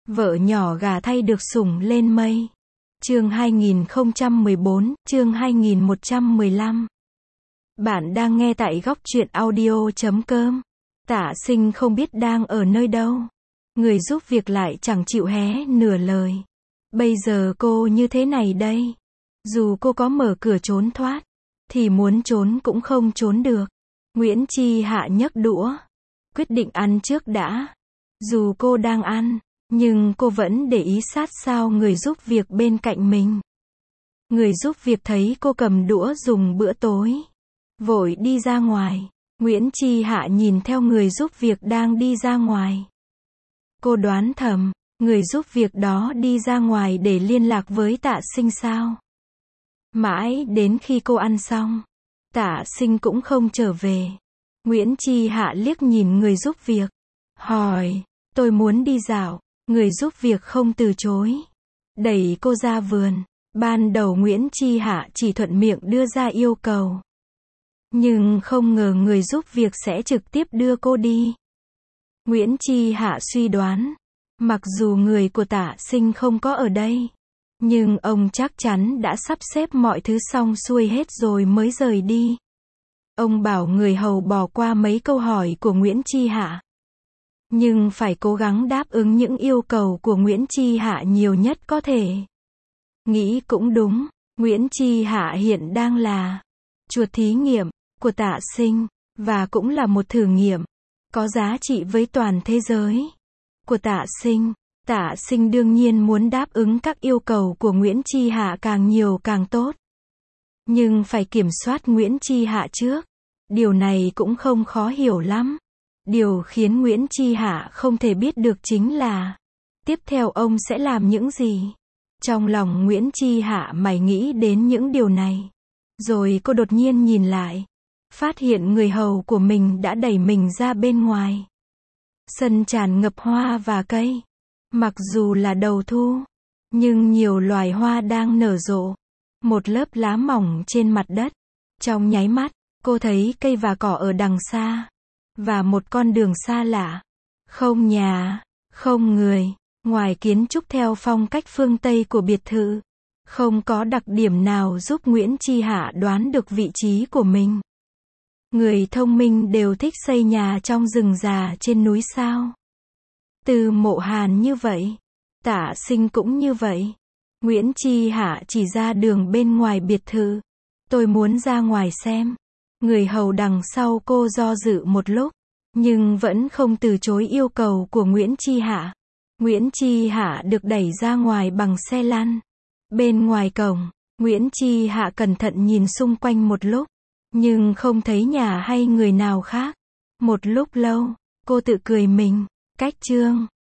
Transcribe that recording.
Vợ nhỏ gà thay được sủng lên mây. Chương 2014, chương 2115. Bạn đang nghe tại góc truyện audio.com. Tạ Sinh không biết đang ở nơi đâu. Người giúp việc lại chẳng chịu hé nửa lời. Bây giờ cô như thế này đây. Dù cô có mở cửa trốn thoát, thì muốn trốn cũng không trốn được. Nguyễn Chi Hạ nhấc đũa. Quyết định ăn trước đã. Dù cô đang ăn, nhưng cô vẫn để ý sát sao người giúp việc bên cạnh mình. Người giúp việc thấy cô cầm đũa dùng bữa tối, vội đi ra ngoài. Nguyễn Chi Hạ nhìn theo người giúp việc đang đi ra ngoài. Cô đoán thầm, người giúp việc đó đi ra ngoài để liên lạc với Tạ Sinh sao? Mãi đến khi cô ăn xong, Tạ Sinh cũng không trở về. Nguyễn Chi Hạ liếc nhìn người giúp việc, hỏi, tôi muốn đi dạo. Người giúp việc không từ chối, đẩy cô ra vườn. Ban đầu Nguyễn Chi Hạ chỉ thuận miệng đưa ra yêu cầu, nhưng không ngờ người giúp việc sẽ trực tiếp đưa cô đi. Nguyễn Chi Hạ suy đoán, mặc dù người của Tạ Sinh không có ở đây, nhưng ông chắc chắn đã sắp xếp mọi thứ xong xuôi hết rồi mới rời đi. Ông bảo người hầu bỏ qua mấy câu hỏi của Nguyễn Chi Hạ, nhưng phải cố gắng đáp ứng những yêu cầu của Nguyễn Chi Hạ nhiều nhất có thể. Nghĩ cũng đúng, Nguyễn Chi Hạ hiện đang là chuột thí nghiệm của Tạ Sinh, và cũng là một thử nghiệm có giá trị với toàn thế giới của Tạ Sinh. Tạ Sinh đương nhiên muốn đáp ứng các yêu cầu của Nguyễn Chi Hạ càng nhiều càng tốt. Nhưng phải kiểm soát Nguyễn Chi Hạ trước. Điều này cũng không khó hiểu lắm. Điều khiến Nguyễn Chi Hạ không thể biết được chính là tiếp theo ông sẽ làm những gì. Trong lòng Nguyễn Chi Hạ mày nghĩ đến những điều này. Rồi cô đột nhiên nhìn lại, phát hiện người hầu của mình đã đẩy mình ra bên ngoài. Sân tràn ngập hoa và cây. Mặc dù là đầu thu, nhưng nhiều loài hoa đang nở rộ. Một lớp lá mỏng trên mặt đất. Trong nháy mắt, cô thấy cây và cỏ ở đằng xa. Và một con đường xa lạ. Không nhà, không người. Ngoài kiến trúc theo phong cách phương Tây của biệt thự, không có đặc điểm nào giúp Nguyễn Chi Hạ đoán được vị trí của mình. Người thông minh đều thích xây nhà trong rừng già trên núi sao? Từ Mộ Hàn như vậy, Tạ Sinh cũng như vậy. Nguyễn Chi Hạ chỉ ra đường bên ngoài biệt thự. Tôi muốn ra ngoài xem. Người hầu đằng sau cô do dự một lúc, nhưng vẫn không từ chối yêu cầu của Nguyễn Chi Hạ. Nguyễn Chi Hạ được đẩy ra ngoài bằng xe lăn. Bên ngoài cổng, Nguyễn Chi Hạ cẩn thận nhìn xung quanh một lúc, nhưng không thấy nhà hay người nào khác. Một lúc lâu, cô tự cười mình, cách chương